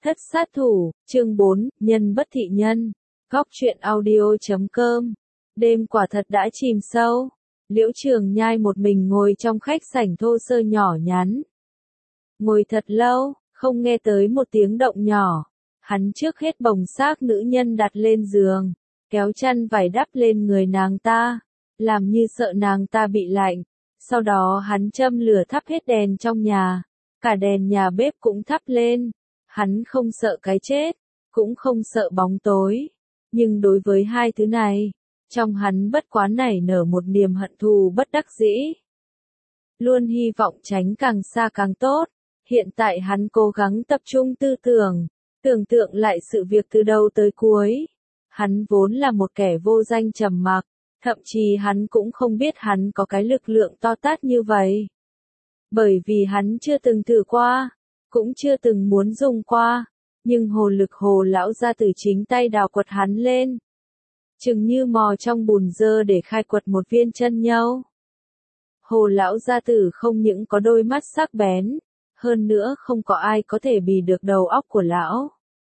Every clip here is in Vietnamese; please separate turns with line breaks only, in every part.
Thất sát thủ, chương 4, nhân bất thị nhân. Góc truyện audio.com. Đêm quả thật đã chìm sâu. Liễu Trường Nhai một mình ngồi trong khách sảnh thô sơ nhỏ nhắn. Ngồi thật lâu, không nghe tới một tiếng động nhỏ. Hắn trước hết bồng xác nữ nhân đặt lên giường, kéo chăn vải đắp lên người nàng ta, làm như sợ nàng ta bị lạnh. Sau đó hắn châm lửa thắp hết đèn trong nhà, cả đèn nhà bếp cũng thắp lên. Hắn không sợ cái chết, cũng không sợ bóng tối, nhưng đối với hai thứ này, trong hắn bất quá nảy nở một niềm hận thù bất đắc dĩ. Luôn hy vọng tránh càng xa càng tốt, hiện tại hắn cố gắng tập trung tư tưởng, tưởng tượng lại sự việc từ đầu tới cuối. Hắn vốn là một kẻ vô danh trầm mặc, thậm chí hắn cũng không biết hắn có cái lực lượng to tát như vậy. Bởi vì hắn chưa từng thử qua, cũng chưa từng muốn dùng qua, nhưng hồn lực Hồ lão gia tử chính tay đào quật hắn lên. Chừng như mò trong bùn dơ để khai quật một viên chân nhâu. Hồ lão gia tử không những có đôi mắt sắc bén, hơn nữa không có ai có thể bì được đầu óc của lão.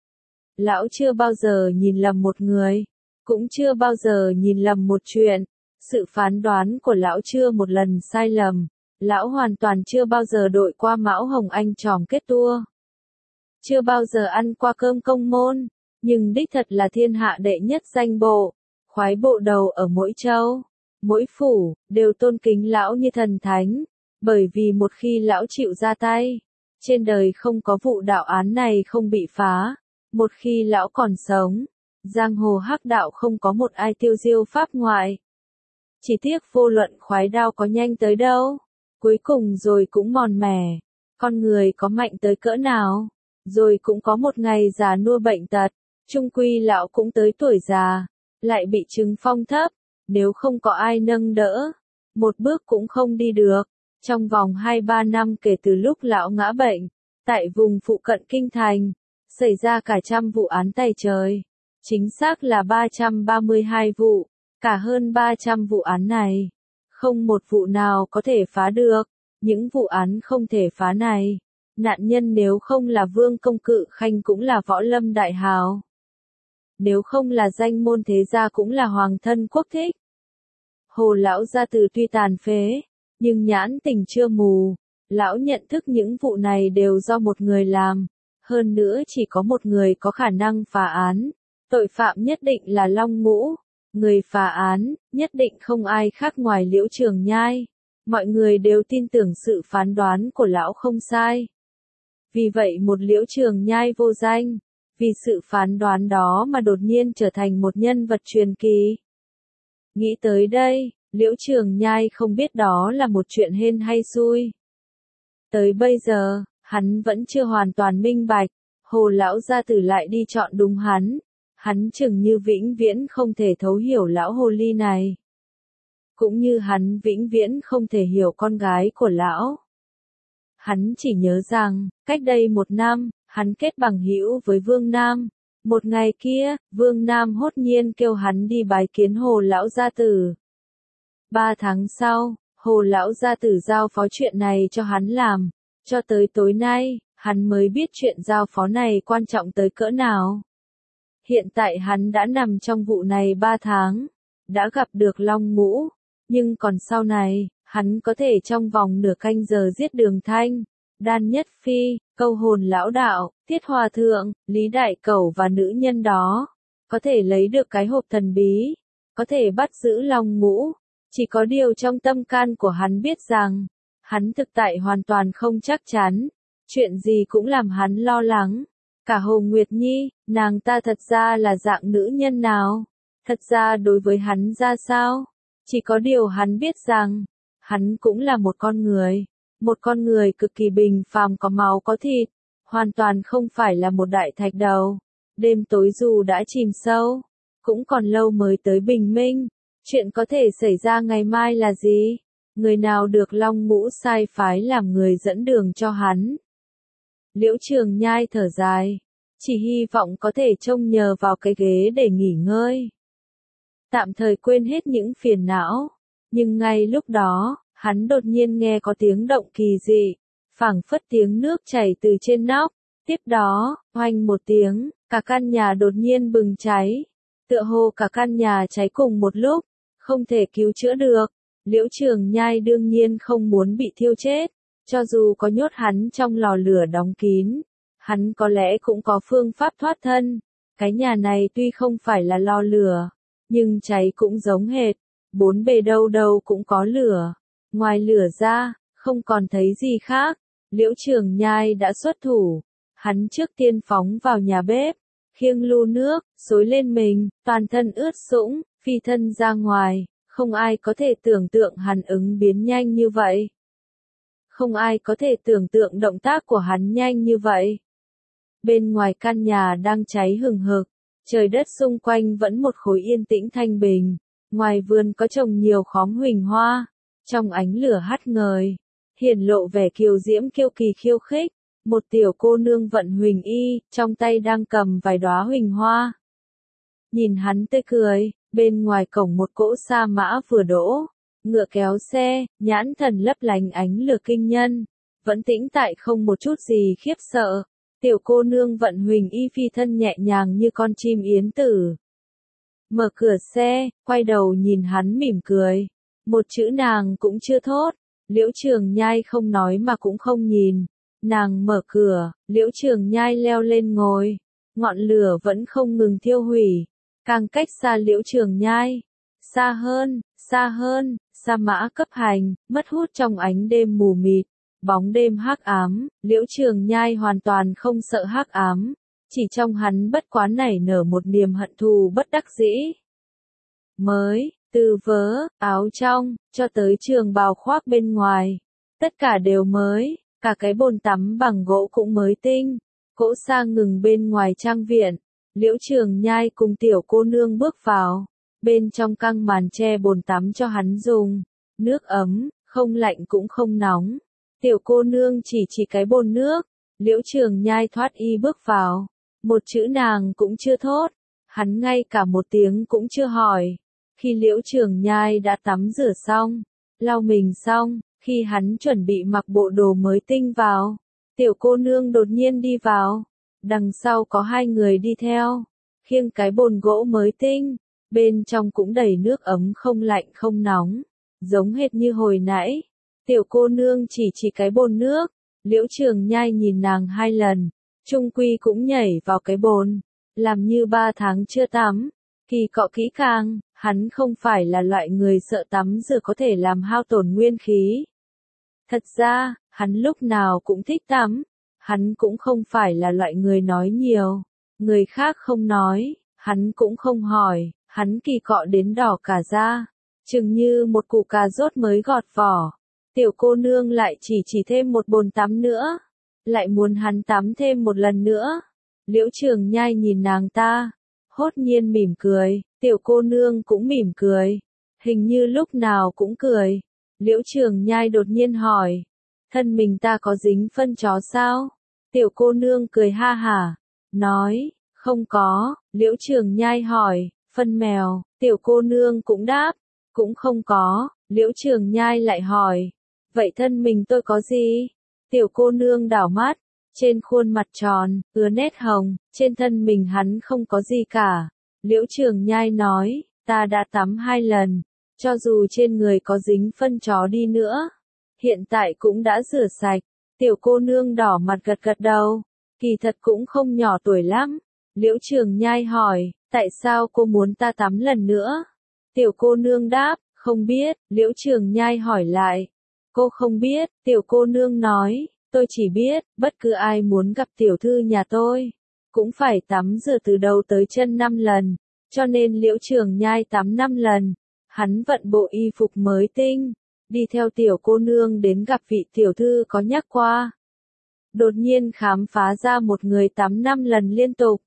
Lão chưa bao giờ nhìn lầm một người, cũng chưa bao giờ nhìn lầm một chuyện, sự phán đoán của lão chưa một lần sai lầm. Lão hoàn toàn chưa bao giờ đội qua mão hồng anh tròm kết tua. Chưa bao giờ ăn qua cơm công môn, nhưng đích thật là thiên hạ đệ nhất danh bộ, khoái bộ đầu ở mỗi châu, mỗi phủ, đều tôn kính lão như thần thánh, bởi vì một khi lão chịu ra tay, trên đời không có vụ đạo án này không bị phá, một khi lão còn sống, giang hồ hắc đạo không có một ai tiêu diêu pháp ngoại. Chỉ tiếc vô luận khoái đao có nhanh tới đâu, cuối cùng rồi cũng mòn mẻ, con người có mạnh tới cỡ nào, rồi cũng có một ngày già nua bệnh tật, chung quy lão cũng tới tuổi già, lại bị chứng phong thấp, nếu không có ai nâng đỡ, một bước cũng không đi được. Trong vòng 2-3 năm kể từ lúc lão ngã bệnh, tại vùng phụ cận kinh thành, xảy ra cả trăm vụ án tày trời, chính xác là 332 vụ, cả hơn 300 vụ án này. Không một vụ nào có thể phá được, những vụ án không thể phá này, nạn nhân nếu không là Vương Công Cự Khanh cũng là võ lâm đại hào. Nếu không là danh môn thế gia cũng là hoàng thân quốc thích. Hồ lão gia tử tuy tàn phế, nhưng nhãn tình chưa mù, lão nhận thức những vụ này đều do một người làm, hơn nữa chỉ có một người có khả năng phá án, tội phạm nhất định là Long Ngũ. Người phá án, nhất định không ai khác ngoài Liễu Trường Nhai. Mọi người đều tin tưởng sự phán đoán của lão không sai. Vì vậy một Liễu Trường Nhai vô danh, vì sự phán đoán đó mà đột nhiên trở thành một nhân vật truyền kỳ. Nghĩ tới đây, Liễu Trường Nhai không biết đó là một chuyện hên hay xui. Tới bây giờ, hắn vẫn chưa hoàn toàn minh bạch, Hồ lão gia tử lại đi chọn đúng hắn. Hắn chừng như vĩnh viễn không thể thấu hiểu lão hồ ly này. Cũng như hắn vĩnh viễn không thể hiểu con gái của lão. Hắn chỉ nhớ rằng, cách đây 1 năm, hắn kết bằng hữu với Vương Nam. Một ngày kia, Vương Nam hốt nhiên kêu hắn đi bái kiến Hồ lão gia tử. 3 tháng sau, Hồ lão gia tử giao phó chuyện này cho hắn làm. Cho tới tối nay, hắn mới biết chuyện giao phó này quan trọng tới cỡ nào. Hiện tại hắn đã nằm trong vụ này 3 tháng, đã gặp được Long Ngũ, nhưng còn sau này, hắn có thể trong vòng nửa canh giờ giết Đường Thanh, Đan Nhất Phi, Câu Hồn Lão Đạo, Tiết Hòa Thượng, Lý Đại Cẩu và nữ nhân đó, có thể lấy được cái hộp thần bí, có thể bắt giữ Long Ngũ, chỉ có điều trong tâm can của hắn biết rằng, hắn thực tại hoàn toàn không chắc chắn, chuyện gì cũng làm hắn lo lắng. Cả Hồ Nguyệt Nhi, nàng ta thật ra là dạng nữ nhân nào? Thật ra đối với hắn ra sao? Chỉ có điều hắn biết rằng, hắn cũng là một con người cực kỳ bình phàm có máu có thịt, hoàn toàn không phải là một đại thạch đầu. Đêm tối dù đã chìm sâu, cũng còn lâu mới tới bình minh. Chuyện có thể xảy ra ngày mai là gì? Người nào được Long Ngũ sai phái làm người dẫn đường cho hắn? Liễu Trường Nhai thở dài, chỉ hy vọng có thể trông nhờ vào cái ghế để nghỉ ngơi. Tạm thời quên hết những phiền não, nhưng ngay lúc đó, hắn đột nhiên nghe có tiếng động kỳ dị, phảng phất tiếng nước chảy từ trên nóc, Tiếp đó, oanh một tiếng, cả căn nhà đột nhiên bừng cháy. Tựa hồ cả căn nhà cháy cùng một lúc, không thể cứu chữa được. Liễu Trường Nhai đương nhiên không muốn bị thiêu chết, cho dù có nhốt hắn trong lò lửa đóng kín, hắn có lẽ cũng có phương pháp thoát thân. Cái nhà này tuy không phải là lò lửa, nhưng cháy cũng giống hệt, bốn bề đâu đâu cũng có lửa. Ngoài lửa ra, không còn thấy gì khác. Liễu Trường Nhai đã xuất thủ, hắn trước tiên phóng vào nhà bếp, khiêng lu nước, xối lên mình, toàn thân ướt sũng, phi thân ra ngoài. Không ai có thể tưởng tượng hắn ứng biến nhanh như vậy. Không ai có thể tưởng tượng động tác của hắn nhanh như vậy. Bên ngoài căn nhà đang cháy hừng hực, trời đất xung quanh vẫn một khối yên tĩnh thanh bình. Ngoài vườn có trồng nhiều khóm huỳnh hoa, trong ánh lửa hắt ngời, hiển lộ vẻ kiều diễm kiêu kỳ khiêu khích. Một tiểu cô nương vận huỳnh y, trong tay đang cầm vài đóa huỳnh hoa. Nhìn hắn tươi cười, bên ngoài cổng một cỗ sa mã vừa đỗ, ngựa kéo xe, nhãn thần lấp lánh ánh lửa kinh nhân, vẫn tĩnh tại không một chút gì khiếp sợ. Tiểu cô nương vận huỳnh y phi thân nhẹ nhàng như con chim yến tử. Mở cửa xe, quay đầu nhìn hắn mỉm cười. Một chữ nàng cũng chưa thốt. Liễu Trường Nhai không nói mà cũng không nhìn. Nàng mở cửa, Liễu Trường Nhai leo lên ngồi. Ngọn lửa vẫn không ngừng thiêu hủy. Càng cách xa Liễu Trường Nhai. Xa hơn, sa mã cấp hành, mất hút trong ánh đêm mù mịt. Bóng đêm hắc ám, Liễu Trường Nhai hoàn toàn không sợ hắc ám. Chỉ trong hắn bất quá nảy nở một niềm hận thù bất đắc dĩ. Mới, từ vớ, áo trong, cho tới trường bào khoác bên ngoài. Tất cả đều mới, cả cái bồn tắm bằng gỗ cũng mới tinh. Cỗ xa ngừng bên ngoài trang viện. Liễu Trường Nhai cùng tiểu cô nương bước vào. Bên trong căng màn che bồn tắm cho hắn dùng. Nước ấm, không lạnh cũng không nóng. Tiểu cô nương chỉ cái bồn nước. Liễu Trường Nhai thoát y bước vào. Một chữ nàng cũng chưa thốt. Hắn ngay cả một tiếng cũng chưa hỏi. Khi Liễu Trường Nhai đã tắm rửa xong, lau mình xong, khi hắn chuẩn bị mặc bộ đồ mới tinh vào, tiểu cô nương đột nhiên đi vào. Đằng sau có hai người đi theo, khiêng cái bồn gỗ mới tinh, bên trong cũng đầy nước ấm không lạnh không nóng, giống hệt như hồi nãy. Tiểu cô nương chỉ cái bồn nước, Liễu Trường Nhai nhìn nàng hai lần, chung quy cũng nhảy vào cái bồn, làm như 3 tháng chưa tắm, kỳ cọ kỹ càng. Hắn không phải là loại người sợ tắm rửa có thể làm hao tổn nguyên khí. Thật ra, hắn lúc nào cũng thích tắm. Hắn cũng không phải là loại người nói nhiều. Người khác không nói, hắn cũng không hỏi. Hắn kỳ cọ đến đỏ cả da, chừng như một củ cà rốt mới gọt vỏ. Tiểu cô nương lại chỉ thêm một bồn tắm nữa. Lại muốn hắn tắm thêm một lần nữa. Liễu Trường Nhai nhìn nàng ta, hốt nhiên mỉm cười. Tiểu cô nương cũng mỉm cười. Hình như lúc nào cũng cười. Liễu Trường Nhai đột nhiên hỏi. Thân mình ta có dính phân chó sao? Tiểu cô nương cười ha hả. Nói, không có. Liễu Trường Nhai hỏi, phân mèo. Tiểu cô nương cũng đáp, cũng không có. Liễu Trường Nhai lại hỏi, vậy thân mình tôi có gì? Tiểu cô nương đảo mắt. Trên khuôn mặt tròn, ứa nét hồng, trên thân mình hắn không có gì cả. Liễu Trường Nhai nói, ta đã tắm 2 lần, cho dù trên người có dính phân chó đi nữa, hiện tại cũng đã rửa sạch. Tiểu cô nương đỏ mặt gật gật đầu, kỳ thật cũng không nhỏ tuổi lắm. Liễu Trường Nhai hỏi, tại sao cô muốn ta tắm lần nữa? Tiểu cô nương đáp, không biết. Liễu Trường Nhai hỏi lại, cô không biết? Tiểu cô nương nói, tôi chỉ biết, bất cứ ai muốn gặp tiểu thư nhà tôi cũng phải tắm rửa từ đầu tới chân 5 lần, cho nên Liễu Trường Nhai tắm 5 lần. Hắn vận bộ y phục mới tinh, đi theo tiểu cô nương đến gặp vị tiểu thư có nhắc qua. Đột nhiên khám phá ra một người tắm 5 lần liên tục.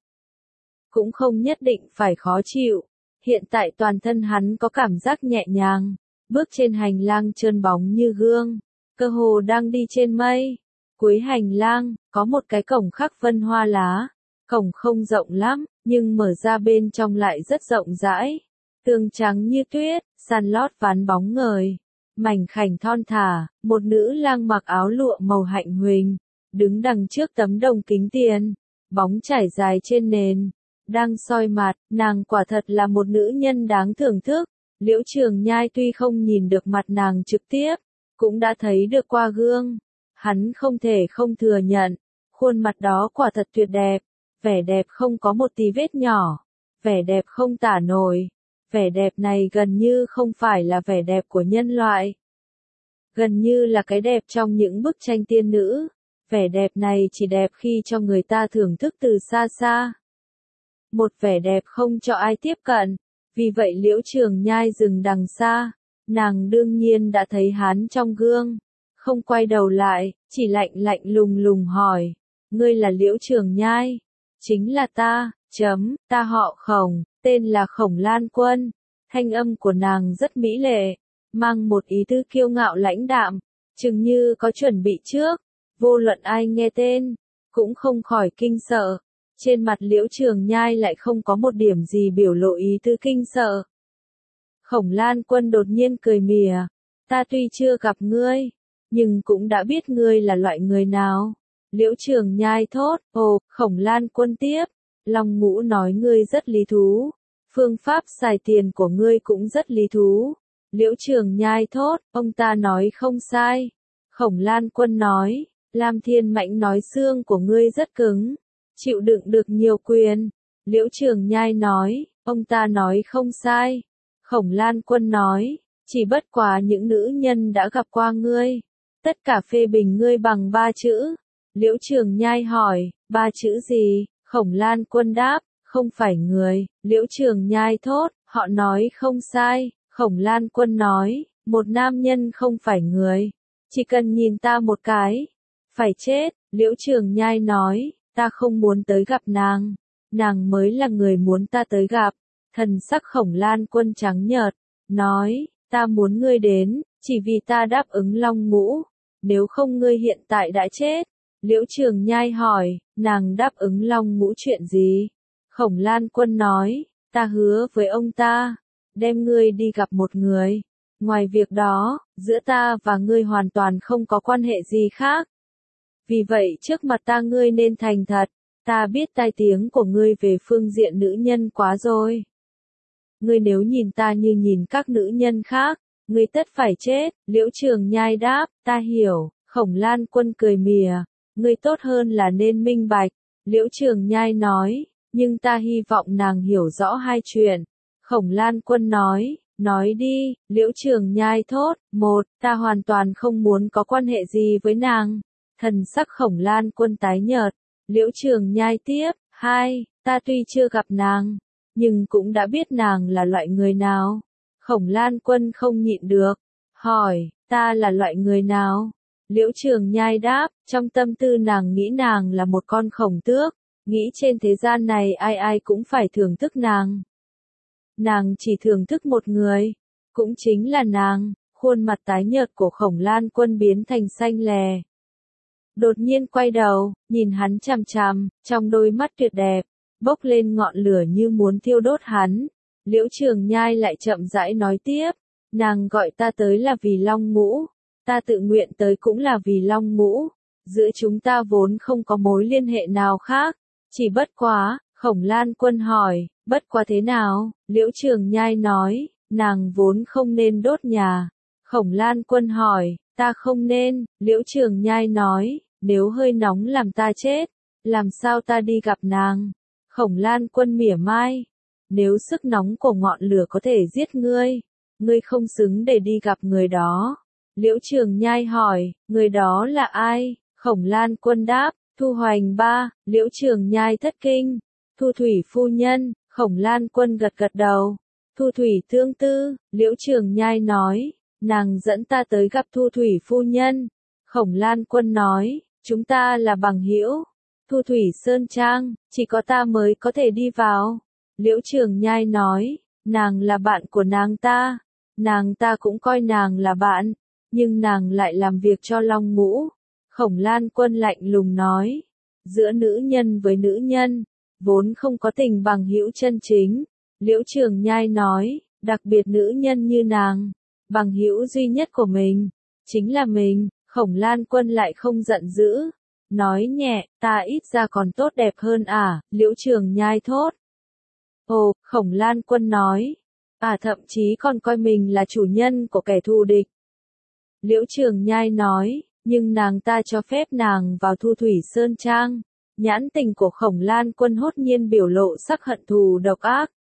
Cũng không nhất định phải khó chịu. Hiện tại toàn thân hắn có cảm giác nhẹ nhàng, bước trên hành lang trơn bóng như gương, cơ hồ đang đi trên mây. Cuối hành lang, có một cái cổng khắc vân hoa lá. Cổng không rộng lắm, nhưng mở ra bên trong lại rất rộng rãi. Tường trắng như tuyết, sàn lót ván bóng ngời. Mảnh khảnh thon thả, một nữ lang mặc áo lụa màu hạnh huỳnh. đứng đằng trước tấm đồng kính tiền, bóng trải dài trên nền, đang soi mặt, nàng quả thật là một nữ nhân đáng thưởng thức. Liễu Trường Nhai tuy không nhìn được mặt nàng trực tiếp, cũng đã thấy được qua gương. Hắn không thể không thừa nhận, khuôn mặt đó quả thật tuyệt đẹp, vẻ đẹp không có một tí vết nhỏ, vẻ đẹp không tả nổi. Vẻ đẹp này gần như không phải là vẻ đẹp của nhân loại. Gần như là cái đẹp trong những bức tranh tiên nữ. Vẻ đẹp này chỉ đẹp khi cho người ta thưởng thức từ xa xa. Một vẻ đẹp không cho ai tiếp cận. Vì vậy Liễu Trường Nhai dừng đằng xa. Nàng đương nhiên đã thấy hắn trong gương. Không quay đầu lại, chỉ lạnh lạnh lùng lùng hỏi. Ngươi là Liễu Trường Nhai? Chính là ta, ta họ Khổng, tên là Khổng Lan Quân. Thanh âm của nàng rất mỹ lệ, mang một ý tứ kiêu ngạo lãnh đạm, chừng như có chuẩn bị trước. Vô luận ai nghe tên, cũng không khỏi kinh sợ. Trên mặt Liễu Trường Nhai lại không có một điểm gì biểu lộ ý tứ kinh sợ. Khổng Lan Quân đột nhiên cười mỉa. Ta tuy chưa gặp ngươi, nhưng cũng đã biết ngươi là loại người nào. Liễu Trường Nhai thốt, ồ, Khổng Lan Quân tiếp. Long Ngũ nói ngươi rất lý thú. Phương pháp xài tiền của ngươi cũng rất lý thú. Liễu Trường Nhai thốt, ông ta nói không sai. Khổng Lan Quân nói, Lam Thiên Mãnh nói xương của ngươi rất cứng, chịu đựng được nhiều quyền. Liễu Trường Nhai nói, ông ta nói không sai. Khổng Lan Quân nói, chỉ bất quá những nữ nhân đã gặp qua ngươi, tất cả phê bình ngươi bằng 3 chữ. Liễu Trường Nhai hỏi, 3 chữ gì? Khổng Lan Quân đáp, không phải người. Liễu Trường Nhai thốt, họ nói không sai. Khổng Lan Quân nói, một nam nhân không phải người, chỉ cần nhìn ta một cái, phải chết. Liễu Trường Nhai nói, ta không muốn tới gặp nàng mới là người muốn ta tới gặp. Thần sắc Khổng Lan Quân trắng nhợt, nói, ta muốn ngươi đến, chỉ vì ta đáp ứng Long Ngũ, nếu không ngươi hiện tại đã chết. Liễu Trường Nhai hỏi, nàng đáp ứng Long Ngũ chuyện gì? Khổng Lan Quân nói, ta hứa với ông ta, đem ngươi đi gặp một người. Ngoài việc đó, giữa ta và ngươi hoàn toàn không có quan hệ gì khác. Vì vậy trước mặt ta ngươi nên thành thật, ta biết tai tiếng của ngươi về phương diện nữ nhân quá rồi. Ngươi nếu nhìn ta như nhìn các nữ nhân khác, ngươi tất phải chết. Liễu Trường Nhai đáp, ta hiểu. Khổng Lan Quân cười mỉa, ngươi tốt hơn là nên minh bạch. Liễu Trường Nhai nói, nhưng ta hy vọng nàng hiểu rõ 2 chuyện. Khổng Lan Quân nói đi. Liễu Trường Nhai thốt, 1, ta hoàn toàn không muốn có quan hệ gì với nàng. Thần sắc Khổng Lan Quân tái nhợt. Liễu Trường Nhai tiếp, 2, ta tuy chưa gặp nàng, nhưng cũng đã biết nàng là loại người nào. Khổng Lan Quân không nhịn được, hỏi, ta là loại người nào? Liễu Trường Nhai đáp, trong tâm tư nàng nghĩ nàng là một con khổng tước, nghĩ trên thế gian này ai ai cũng phải thưởng thức nàng. Nàng chỉ thưởng thức một người, cũng chính là nàng. Khuôn mặt tái nhợt của Khổng Lan Quân biến thành xanh lè. Đột nhiên quay đầu, nhìn hắn chằm chằm, trong đôi mắt tuyệt đẹp, bốc lên ngọn lửa như muốn thiêu đốt hắn. Liễu Trường Nhai lại chậm rãi nói tiếp, nàng gọi ta tới là vì Long Ngũ, ta tự nguyện tới cũng là vì Long Ngũ, giữa chúng ta vốn không có mối liên hệ nào khác, chỉ bất quá. Khổng Lan Quân hỏi, bất quá thế nào? Liễu Trường Nhai nói, nàng vốn không nên đốt nhà. Khổng Lan Quân hỏi, ta không nên. Liễu Trường Nhai nói, nếu hơi nóng làm ta chết, làm sao ta đi gặp nàng? Khổng Lan Quân mỉa mai, nếu sức nóng của ngọn lửa có thể giết ngươi, ngươi không xứng để đi gặp người đó. Liễu Trường Nhai hỏi, người đó là ai? Khổng Lan Quân đáp, Thu Hoành Ba. Liễu Trường Nhai thất kinh, Thu Thủy phu nhân. Khổng Lan Quân gật gật đầu, Thu Thủy thương tư. Liễu Trường Nhai nói, nàng dẫn ta tới gặp Thu Thủy phu nhân. Khổng Lan Quân nói, chúng ta là bằng hữu. Thu Thủy Sơn Trang, chỉ có ta mới có thể đi vào. Liễu Trường Nhai nói, nàng là bạn của nàng ta cũng coi nàng là bạn, nhưng nàng lại làm việc cho Long Ngũ. Khổng Lan Quân lạnh lùng nói, giữa nữ nhân với nữ nhân, vốn không có tình bằng hữu chân chính. Liễu Trường Nhai nói, đặc biệt nữ nhân như nàng, bằng hữu duy nhất của mình, chính là mình. Khổng Lan Quân lại không giận dữ, nói nhẹ, ta ít ra còn tốt đẹp hơn à, Liễu Trường Nhai thốt. Ồ, Khổng Lan Quân nói, thậm chí còn coi mình là chủ nhân của kẻ thù địch. Liễu Trường Nhai nói, nhưng nàng ta cho phép nàng vào Thu Thủy Sơn Trang. Nhãn tình của Khổng Lan Quân hốt nhiên biểu lộ sắc hận thù độc ác.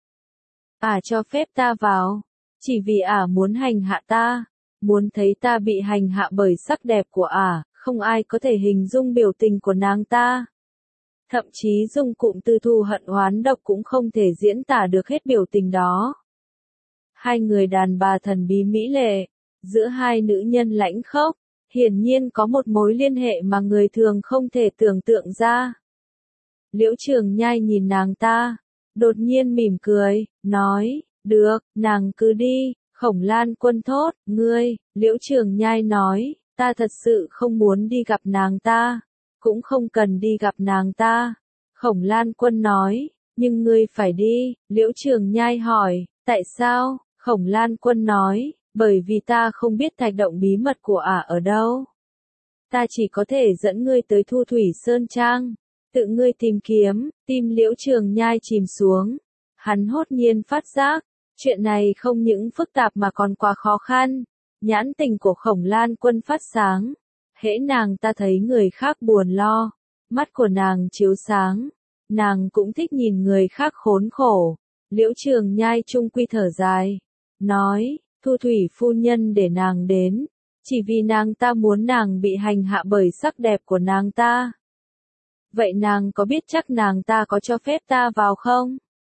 Cho phép ta vào, chỉ vì muốn hành hạ ta, muốn thấy ta bị hành hạ bởi sắc đẹp của không ai có thể hình dung biểu tình của nàng ta. Thậm chí dùng cụm từ thù hận oán độc cũng không thể diễn tả được hết biểu tình đó. Hai người đàn bà thần bí mỹ lệ, giữa hai nữ nhân lãnh khốc, hiển nhiên có một mối liên hệ mà người thường không thể tưởng tượng ra. Liễu Trường Nhai nhìn nàng ta, đột nhiên mỉm cười, nói, được, nàng cứ đi. Khổng Lan Quân thốt, ngươi, Liễu Trường Nhai nói, ta thật sự không muốn đi gặp nàng ta, cũng không cần đi gặp nàng ta. Khổng Lan Quân nói, nhưng ngươi phải đi. Liễu Trường Nhai hỏi, tại sao? Khổng Lan Quân nói, bởi vì ta không biết thạch động bí mật của ở đâu. Ta chỉ có thể dẫn ngươi tới Thu Thủy Sơn Trang, tự ngươi tìm kiếm. Tim Liễu Trường Nhai chìm xuống, hắn hốt nhiên phát giác, chuyện này không những phức tạp mà còn quá khó khăn. Nhãn tình của Khổng Lan Quân phát sáng, hễ nàng ta thấy người khác buồn lo, mắt của nàng chiếu sáng, nàng cũng thích nhìn người khác khốn khổ. Liễu Trường Nhai chung quy thở dài, nói, Thu Thủy phu nhân để nàng đến, chỉ vì nàng ta muốn nàng bị hành hạ bởi sắc đẹp của nàng ta. Vậy nàng có biết chắc nàng ta có cho phép ta vào không?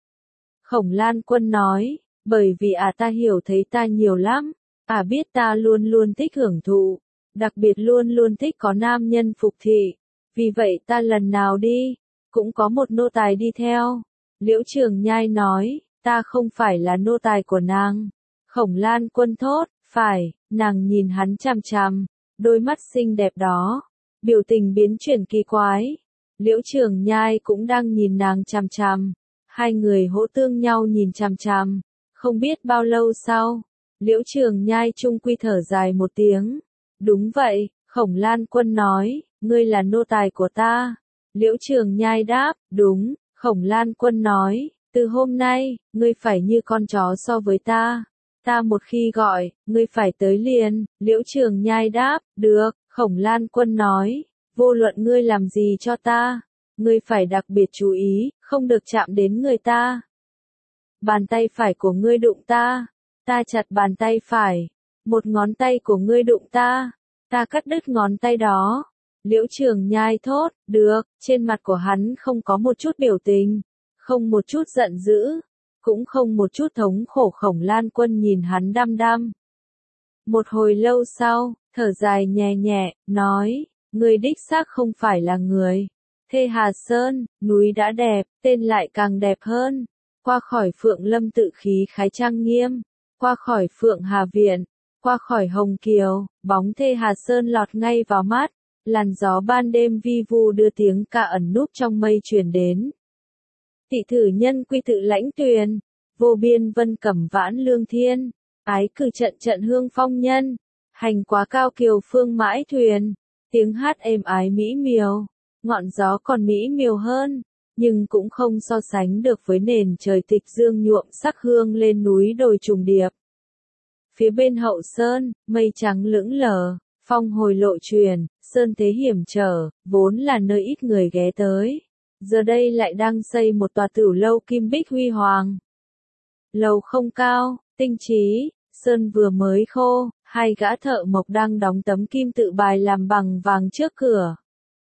Khổng Lan Quân nói, bởi vì ta hiểu thấy ta nhiều lắm, biết ta luôn luôn thích hưởng thụ, đặc biệt luôn luôn thích có nam nhân phục thị, vì vậy ta lần nào đi, cũng có một nô tài đi theo. Liễu Trường Nhai nói, ta không phải là nô tài của nàng. Khổng Lan Quân thốt, phải. Nàng nhìn hắn chằm chằm, đôi mắt xinh đẹp đó, biểu tình biến chuyển kỳ quái. Liễu Trường Nhai cũng đang nhìn nàng chằm chằm, hai người hỗ tương nhau nhìn chằm chằm. Không biết bao lâu sau, Liễu Trường Nhai chung quy thở dài một tiếng. Đúng vậy, Khổng Lan Quân nói, ngươi là nô tài của ta. Liễu Trường Nhai đáp, đúng. Khổng Lan Quân nói, từ hôm nay, ngươi phải như con chó so với ta. Ta một khi gọi, ngươi phải tới liền. Liễu Trường Nhai đáp, được. Khổng Lan Quân nói, vô luận ngươi làm gì cho ta, ngươi phải đặc biệt chú ý, không được chạm đến người ta. Bàn tay phải của ngươi đụng ta, ta chặt bàn tay phải. Một ngón tay của ngươi đụng ta, ta cắt đứt ngón tay đó. Liễu Trường Nhai thốt, được. Trên mặt của hắn không có một chút biểu tình, không một chút giận dữ, cũng không một chút thống khổ. Khổng Lan Quân nhìn hắn đăm đăm. Một hồi lâu sau, thở dài nhẹ nhẹ, nói, ngươi đích xác không phải là người. Thê Hà Sơn, núi đã đẹp, tên lại càng đẹp hơn. Qua khỏi Phượng Lâm tự khí khái trang nghiêm, qua khỏi Phượng Hà Viện, qua khỏi Hồng Kiều, bóng Thê Hà Sơn lọt ngay vào mắt. Làn gió ban đêm vi vu đưa tiếng ca ẩn núp trong mây truyền đến. Tị thử nhân quy tự lãnh tuyền, vô biên vân cẩm vãn lương thiên, ái cử trận trận hương phong nhân, hành quá cao kiều phương mãi thuyền, tiếng hát êm ái mỹ miều, ngọn gió còn mỹ miều hơn, nhưng cũng không so sánh được với nền trời tịch dương nhuộm sắc hương lên núi đồi trùng điệp. Phía bên hậu sơn, mây trắng lững lờ, phong hồi lộ truyền, sơn thế hiểm trở, vốn là nơi ít người ghé tới. Giờ đây lại đang xây một tòa tửu lâu kim bích huy hoàng. Lầu không cao, tinh trí, sơn vừa mới khô, hai gã thợ mộc đang đóng tấm kim tự bài làm bằng vàng trước cửa.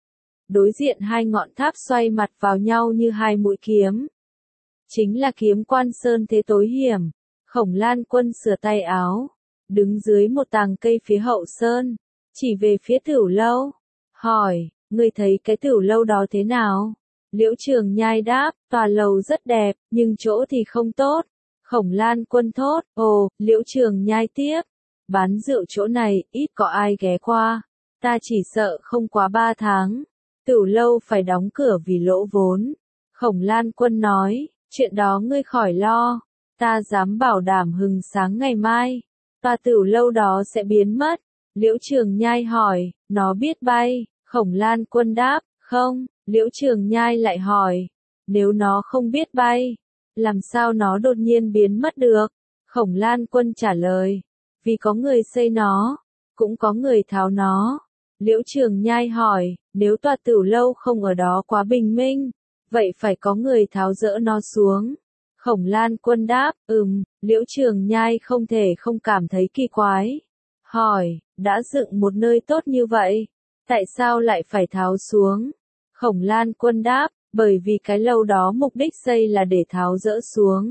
Đối diện hai ngọn tháp xoay mặt vào nhau như hai mũi kiếm. Chính là kiếm quan sơn thế tối hiểm. Khổng Lan Quân sửa tay áo, đứng dưới một tàng cây phía hậu sơn, chỉ về phía tửu lâu, hỏi, ngươi thấy cái tửu lâu đó thế nào? Liễu Trường Nhai đáp, tòa lầu rất đẹp, nhưng chỗ thì không tốt. Khổng Lan Quân thốt, ồ. Liễu Trường Nhai tiếp, bán rượu chỗ này, ít có ai ghé qua. Ta chỉ sợ không quá 3 tháng, tửu lâu phải đóng cửa vì lỗ vốn. Khổng Lan Quân nói, chuyện đó ngươi khỏi lo, ta dám bảo đảm hừng sáng ngày mai, tòa tửu lâu đó sẽ biến mất. Liễu Trường Nhai hỏi, nó biết bay? Khổng Lan Quân đáp, không. Liễu Trường Nhai lại hỏi, nếu nó không biết bay, làm sao nó đột nhiên biến mất được? Khổng Lan Quân trả lời, vì có người xây nó, cũng có người tháo nó. Liễu Trường Nhai hỏi, nếu tòa Tửu Lâu không ở đó quá bình minh, vậy phải có người tháo dỡ nó xuống. Khổng Lan Quân đáp, Liễu Trường Nhai không thể không cảm thấy kỳ quái. Hỏi, đã dựng một nơi tốt như vậy, tại sao lại phải tháo xuống? Khổng Lan Quân đáp, bởi vì cái lâu đó mục đích xây là để tháo dỡ xuống.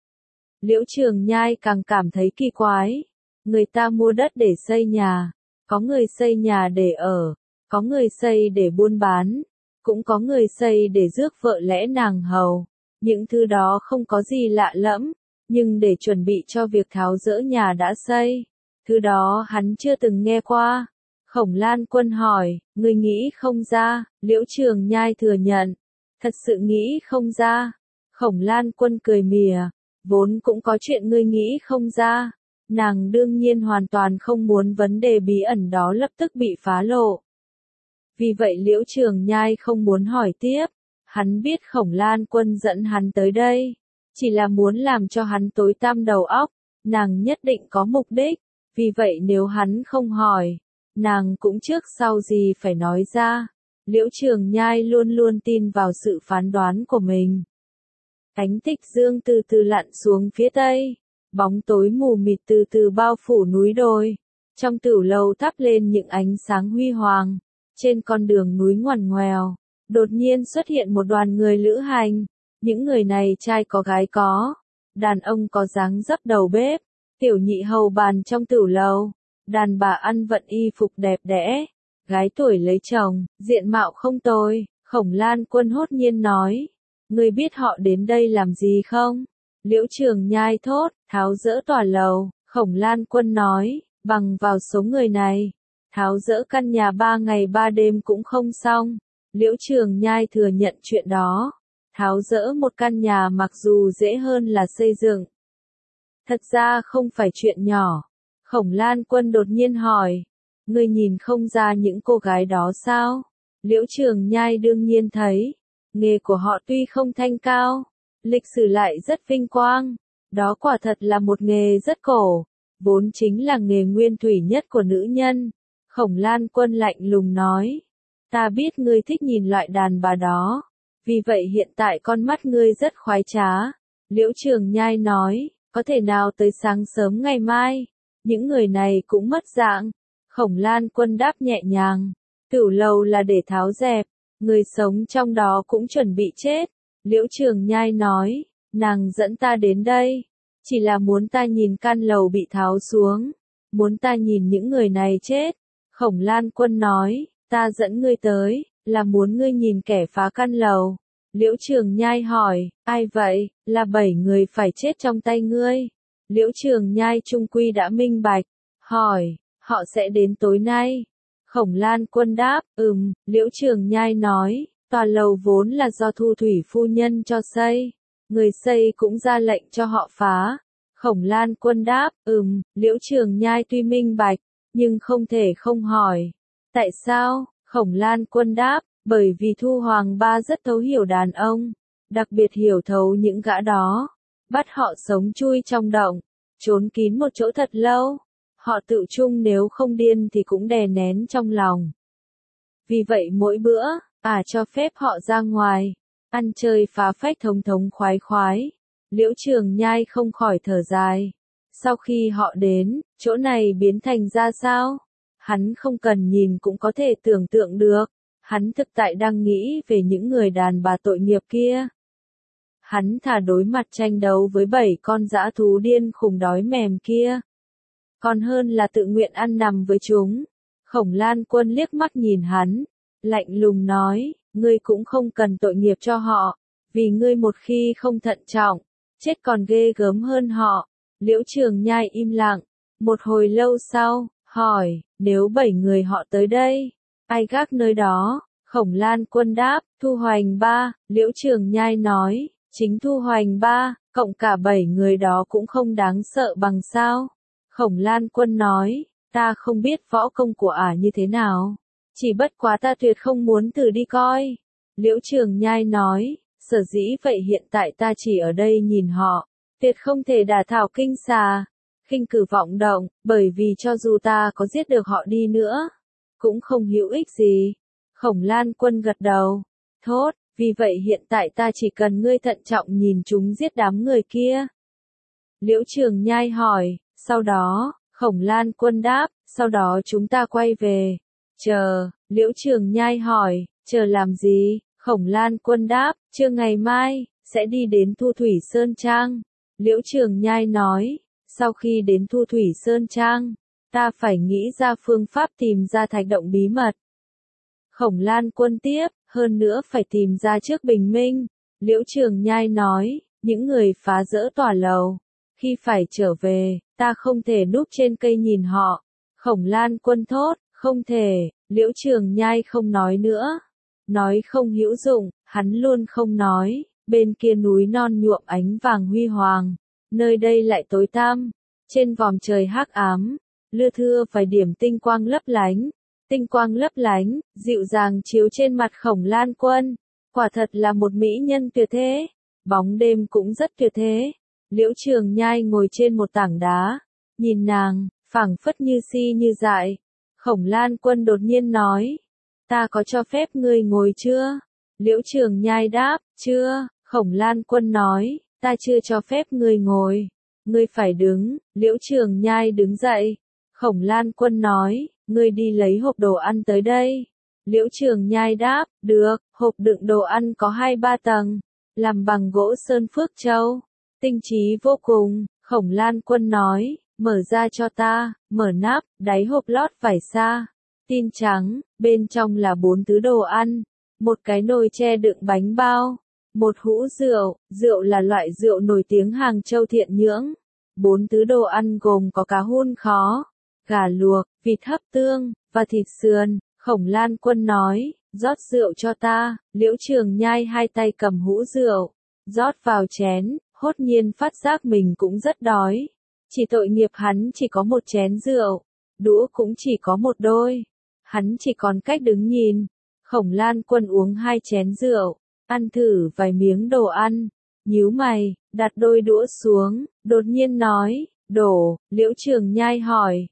Liễu Trường Nhai càng cảm thấy kỳ quái. Người ta mua đất để xây nhà, có người xây nhà để ở, có người xây để buôn bán, cũng có người xây để rước vợ lẽ nàng hầu. Những thứ đó không có gì lạ lẫm, nhưng để chuẩn bị cho việc tháo dỡ nhà đã xây, thứ đó hắn chưa từng nghe qua. Khổng Lan Quân hỏi, ngươi nghĩ không ra? Liễu Trường Nhai thừa nhận, thật sự nghĩ không ra. Khổng Lan Quân cười mỉa, vốn cũng có chuyện ngươi nghĩ không ra. Nàng đương nhiên hoàn toàn không muốn vấn đề bí ẩn đó lập tức bị phá lộ. Vì vậy Liễu Trường Nhai không muốn hỏi tiếp. Hắn biết Khổng Lan Quân dẫn hắn tới đây, chỉ là muốn làm cho hắn tối tăm đầu óc. Nàng nhất định có mục đích, vì vậy nếu hắn không hỏi, nàng cũng trước sau gì phải nói ra. Liễu Trường Nhai luôn luôn tin vào sự phán đoán của mình. Ánh thích dương từ từ lặn xuống phía tây, bóng tối mù mịt từ từ bao phủ núi đồi. Trong Tửu Lâu thắp lên những ánh sáng huy hoàng. Trên con đường núi ngoằn ngoèo, đột nhiên xuất hiện một đoàn người lữ hành. Những người này trai có gái có, đàn ông có dáng dấp đầu bếp, tiểu nhị hầu bàn trong Tửu Lâu, đàn bà ăn vận y phục đẹp đẽ, gái tuổi lấy chồng, diện mạo không tồi. Khổng Lan Quân hốt nhiên nói, ngươi biết họ đến đây làm gì không? Liễu Trường Nhai thốt, tháo dỡ tòa lầu. Khổng Lan Quân nói, bằng vào số người này, tháo dỡ căn nhà 3 ngày 3 đêm cũng không xong. Liễu Trường Nhai thừa nhận chuyện đó. Tháo dỡ một căn nhà mặc dù dễ hơn là xây dựng, thật ra không phải chuyện nhỏ. Khổng Lan Quân đột nhiên hỏi, ngươi nhìn không ra những cô gái đó sao? Liễu Trường Nhai đương nhiên thấy, nghề của họ tuy không thanh cao, lịch sử lại rất vinh quang. Đó quả thật là một nghề rất cổ, vốn chính là nghề nguyên thủy nhất của nữ nhân. Khổng Lan Quân lạnh lùng nói, ta biết ngươi thích nhìn loại đàn bà đó, vì vậy hiện tại con mắt ngươi rất khoái trá. Liễu Trường Nhai nói, có thể nào tới sáng sớm ngày mai, những người này cũng mất dạng. Khổng Lan Quân đáp nhẹ nhàng, Tửu Lâu là để tháo dẹp, người sống trong đó cũng chuẩn bị chết. Liễu Trường Nhai nói, nàng dẫn ta đến đây, chỉ là muốn ta nhìn căn lầu bị tháo xuống, muốn ta nhìn những người này chết. Khổng Lan Quân nói, ta dẫn ngươi tới, là muốn ngươi nhìn kẻ phá căn lầu. Liễu Trường Nhai hỏi, ai vậy? Là 7 người phải chết trong tay ngươi. Liễu Trường Nhai trung quy đã minh bạch, hỏi, họ sẽ đến tối nay. Khổng Lan Quân đáp, Liễu Trường Nhai nói, tòa lầu vốn là do Thu Thủy phu nhân cho xây, người xây cũng ra lệnh cho họ phá. Khổng Lan Quân đáp, Liễu Trường Nhai tuy minh bạch, nhưng không thể không hỏi. Tại sao? Khổng Lan Quân đáp, bởi vì Thu Hoàng Ba rất thấu hiểu đàn ông, đặc biệt hiểu thấu những gã đó, bắt họ sống chui trong động, trốn kín một chỗ thật lâu. Họ tự chung nếu không điên thì cũng đè nén trong lòng. Vì vậy mỗi bữa, cho phép họ ra ngoài, ăn chơi phá phách thống thống khoái khoái. Liễu Trường Nhai không khỏi thở dài. Sau khi họ đến, chỗ này biến thành ra sao? Hắn không cần nhìn cũng có thể tưởng tượng được. Hắn thực tại đang nghĩ về những người đàn bà tội nghiệp kia. Hắn thà đối mặt tranh đấu với 7 con dã thú điên khùng đói mềm kia, còn hơn là tự nguyện ăn nằm với chúng. Khổng Lan Quân liếc mắt nhìn hắn, lạnh lùng nói, ngươi cũng không cần tội nghiệp cho họ, vì ngươi một khi không thận trọng, chết còn ghê gớm hơn họ. Liễu Trường Nhai im lặng, một hồi lâu sau, hỏi, nếu 7 người họ tới đây, ai gác nơi đó? Khổng Lan Quân đáp, Thu Hoành Ba. Liễu Trường Nhai nói, chính Thu Hoành Ba, cộng cả 7 người đó cũng không đáng sợ bằng sao? Khổng Lan Quân nói, ta không biết võ công của ả như thế nào, Chỉ bất quá ta tuyệt không muốn thử đi coi. Liễu Trường Nhai nói, sở dĩ vậy hiện tại ta chỉ ở đây nhìn họ, tuyệt không thể đả thảo kinh xà, khinh cử vọng động, bởi vì cho dù ta có giết được họ đi nữa, cũng không hữu ích gì. Khổng Lan Quân gật đầu, thốt, vì vậy hiện tại ta chỉ cần ngươi thận trọng nhìn chúng giết đám người kia. Liễu Trường Nhai hỏi, sau đó, Khổng Lan Quân đáp, sau đó chúng ta quay về. Chờ, Liễu Trường Nhai hỏi, chờ làm gì? Khổng Lan Quân đáp, trưa ngày mai, sẽ đi đến Thu Thủy Sơn Trang. Liễu Trường Nhai nói, sau khi đến Thu Thủy Sơn Trang, ta phải nghĩ ra phương pháp tìm ra thạch động bí mật. Khổng Lan Quân tiếp, hơn nữa phải tìm ra trước bình minh. Liễu Trường Nhai nói, những người phá rỡ tòa lầu, khi phải trở về, ta không thể núp trên cây nhìn họ. Khổng Lan Quân thốt, không thể, Liễu Trường Nhai không nói nữa. Nói không hữu dụng, hắn luôn không nói, bên kia núi non nhuộm ánh vàng huy hoàng, nơi đây lại tối tăm, trên vòm trời hắc ám, lưa thưa vài điểm tinh quang lấp lánh, dịu dàng chiếu trên mặt Khổng Lan Quân, quả thật là một mỹ nhân tuyệt thế, bóng đêm cũng rất tuyệt thế. Liễu Trường Nhai ngồi trên một tảng đá, nhìn nàng, phảng phất như si như dại. Khổng Lan Quân đột nhiên nói, ta có cho phép ngươi ngồi chưa? Liễu Trường Nhai đáp, chưa. Khổng Lan Quân nói, ta chưa cho phép ngươi ngồi, ngươi phải đứng. Liễu Trường Nhai đứng dậy. Khổng Lan Quân nói, ngươi đi lấy hộp đồ ăn tới đây. Liễu Trường Nhai đáp, được. Hộp đựng đồ ăn có 2-3 tầng, làm bằng gỗ sơn phước châu, tinh trí vô cùng. Khổng Lan Quân nói, mở ra cho ta. Mở nắp, đáy hộp lót vải sa tin trắng, bên trong là 4 thứ đồ ăn, một cái nồi tre đựng bánh bao, một hũ rượu, rượu là loại rượu nổi tiếng Hàng Châu Thiện Nhưỡng. 4 thứ đồ ăn gồm có cá hun khó, gà luộc, vịt hấp tương, và thịt sườn. Khổng Lan Quân nói, rót rượu cho ta. Liễu Trường Nhai hai tay cầm hũ rượu, rót vào chén, hốt nhiên phát giác mình cũng rất đói. Chỉ tội nghiệp hắn chỉ có một chén rượu, đũa cũng chỉ có một đôi. Hắn chỉ còn cách đứng nhìn. Khổng Lan Quân uống 2 chén rượu, ăn thử vài miếng đồ ăn, nhíu mày, đặt đôi đũa xuống, đột nhiên nói, đổ. Liễu Trường Nhai hỏi,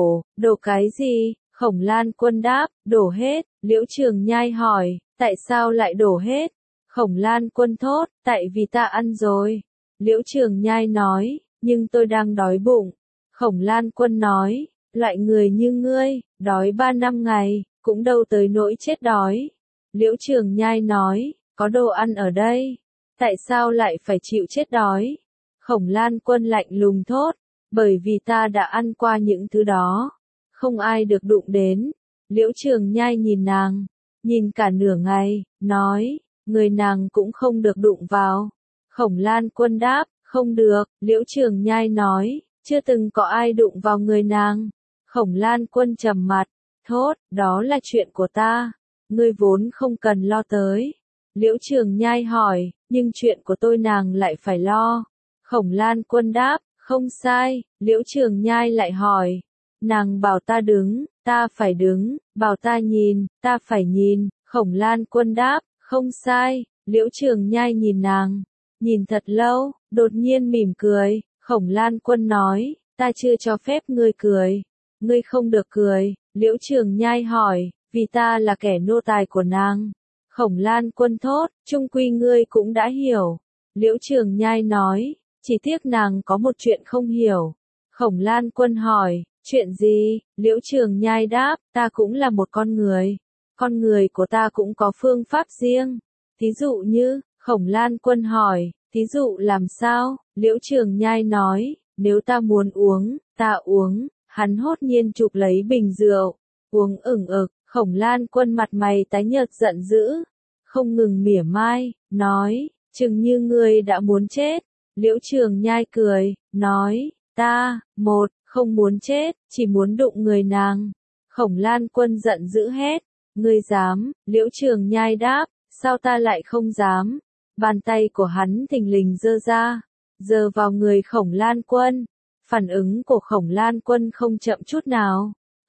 đổ cái gì? Khổng Lan Quân đáp, đổ hết. Liễu Trường Nhai hỏi, tại sao lại đổ hết? Khổng Lan Quân thốt, tại vì ta ăn rồi. Liễu Trường Nhai nói, nhưng tôi đang đói bụng. Khổng Lan Quân nói, loại người như ngươi, đói 3 năm ngày, cũng đâu tới nỗi chết đói. Liễu Trường Nhai nói, có đồ ăn ở đây, tại sao lại phải chịu chết đói? Khổng Lan Quân lạnh lùng thốt, bởi vì ta đã ăn qua những thứ đó, không ai được đụng đến. Liễu Trường Nhai nhìn nàng, nhìn cả nửa ngày, nói, người nàng cũng không được đụng vào. Khổng Lan Quân đáp, không được. Liễu Trường Nhai nói, chưa từng có ai đụng vào người nàng. Khổng Lan Quân trầm mặt, thốt, đó là chuyện của ta, ngươi vốn không cần lo tới. Liễu Trường Nhai hỏi, nhưng chuyện của tôi nàng lại phải lo. Khổng Lan Quân đáp, không sai. Liễu Trường Nhai lại hỏi, nàng bảo ta đứng, ta phải đứng, bảo ta nhìn, ta phải nhìn. Khổng Lan Quân đáp, không sai. Liễu Trường Nhai nhìn nàng, nhìn thật lâu, đột nhiên mỉm cười. Khổng Lan Quân nói, ta chưa cho phép ngươi cười. Ngươi không được cười. Liễu Trường Nhai hỏi, vì ta là kẻ nô tài của nàng. Khổng Lan Quân thốt, chung quy ngươi cũng đã hiểu. Liễu Trường Nhai nói, chỉ tiếc nàng có một chuyện không hiểu. Khổng Lan Quân hỏi, chuyện gì? Liễu Trường Nhai đáp, ta cũng là một con người. Con người của ta cũng có phương pháp riêng. Thí dụ như, Khổng Lan Quân hỏi, thí dụ làm sao? Liễu Trường Nhai nói, nếu ta muốn uống, ta uống. Hắn hốt nhiên chụp lấy bình rượu, uống ửng ực. Khổng Lan Quân mặt mày tái nhợt giận dữ, không ngừng mỉa mai, nói, chừng như ngươi đã muốn chết. Liễu Trường Nhai cười, nói, ta, không muốn chết, chỉ muốn đụng người nàng. Khổng Lan Quân giận dữ hét, ngươi dám? Liễu Trường Nhai đáp, sao ta lại không dám? Bàn tay của hắn thình lình giơ ra, giơ vào người Khổng Lan Quân. Phản ứng của Khổng Lan Quân không chậm chút nào.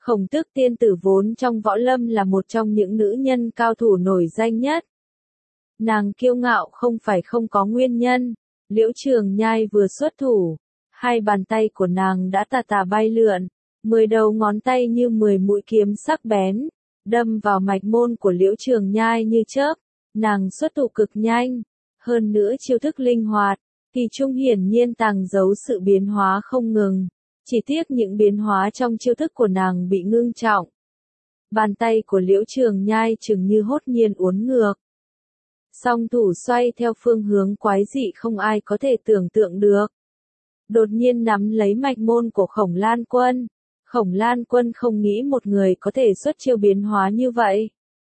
Khổng Tước tiên tử vốn trong võ lâm là một trong những nữ nhân cao thủ nổi danh nhất. Nàng kiêu ngạo không phải không có nguyên nhân. Liễu Trường Nhai vừa xuất thủ, hai bàn tay của nàng đã tà tà bay lượn, 10 đầu ngón tay như 10 mũi kiếm sắc bén, đâm vào mạch môn của Liễu Trường Nhai như chớp. Nàng xuất thủ cực nhanh, hơn nữa chiêu thức linh hoạt, kỳ trung hiển nhiên tàng giấu sự biến hóa không ngừng. Chỉ tiếc những biến hóa trong chiêu thức của nàng bị ngưng trọng. Bàn tay của Liễu Trường Nhai chừng như hốt nhiên uốn ngược. Song thủ xoay theo phương hướng quái dị không ai có thể tưởng tượng được. Đột nhiên nắm lấy mạch môn của Khổng Lan Quân. Khổng Lan Quân không nghĩ một người có thể xuất chiêu biến hóa như vậy.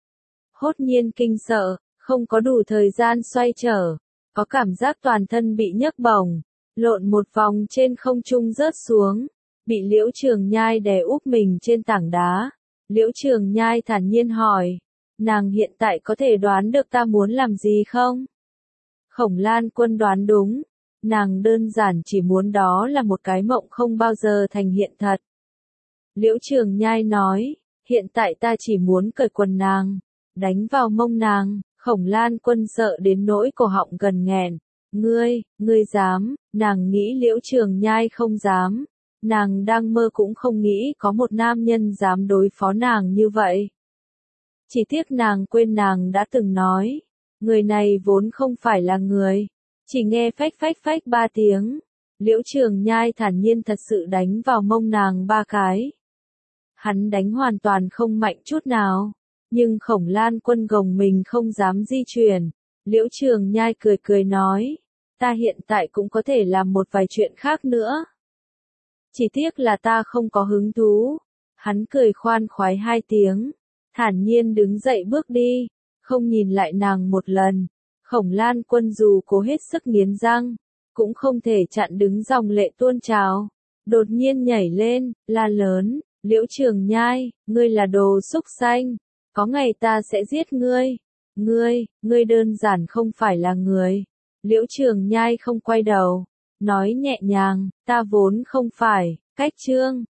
Hốt nhiên kinh sợ, không có đủ thời gian xoay trở, có cảm giác toàn thân bị nhấc bổng, lộn một vòng trên không trung rớt xuống, bị Liễu Trường Nhai đè úp mình trên tảng đá. Liễu Trường Nhai thản nhiên hỏi, nàng hiện tại có thể đoán được ta muốn làm gì không? Khổng Lan Quân đoán đúng, nàng đơn giản chỉ muốn đó là một cái mộng không bao giờ thành hiện thật. Liễu Trường Nhai nói, hiện tại ta chỉ muốn cởi quần nàng, đánh vào mông nàng. Khổng Lan Quân sợ đến nỗi cổ họng gần nghẹn. Ngươi dám? Nàng nghĩ Liễu Trường Nhai không dám. Nàng đang mơ cũng không nghĩ có một nam nhân dám đối phó nàng như vậy. Chỉ tiếc nàng quên nàng đã từng nói, người này vốn không phải là người. Chỉ nghe phách phách phách 3 tiếng, Liễu Trường Nhai thản nhiên thật sự đánh vào mông nàng 3 cái. Hắn đánh hoàn toàn không mạnh chút nào. Nhưng Khổng Lan Quân gồng mình không dám di chuyển. Liễu Trường Nhai cười cười nói, ta hiện tại cũng có thể làm một vài chuyện khác nữa. Chỉ tiếc là ta không có hứng thú. Hắn cười khoan khoái 2 tiếng, thản nhiên đứng dậy bước đi, không nhìn lại nàng một lần. Khổng Lan Quân dù cố hết sức nghiến răng, cũng không thể chặn đứng dòng lệ tuôn trào. Đột nhiên nhảy lên, la lớn, Liễu Trường Nhai, ngươi là đồ súc sanh. Có ngày ta sẽ giết ngươi. Ngươi đơn giản không phải là người. Liễu Trường Nhai không quay đầu, nói nhẹ nhàng, ta vốn không phải. Cách chương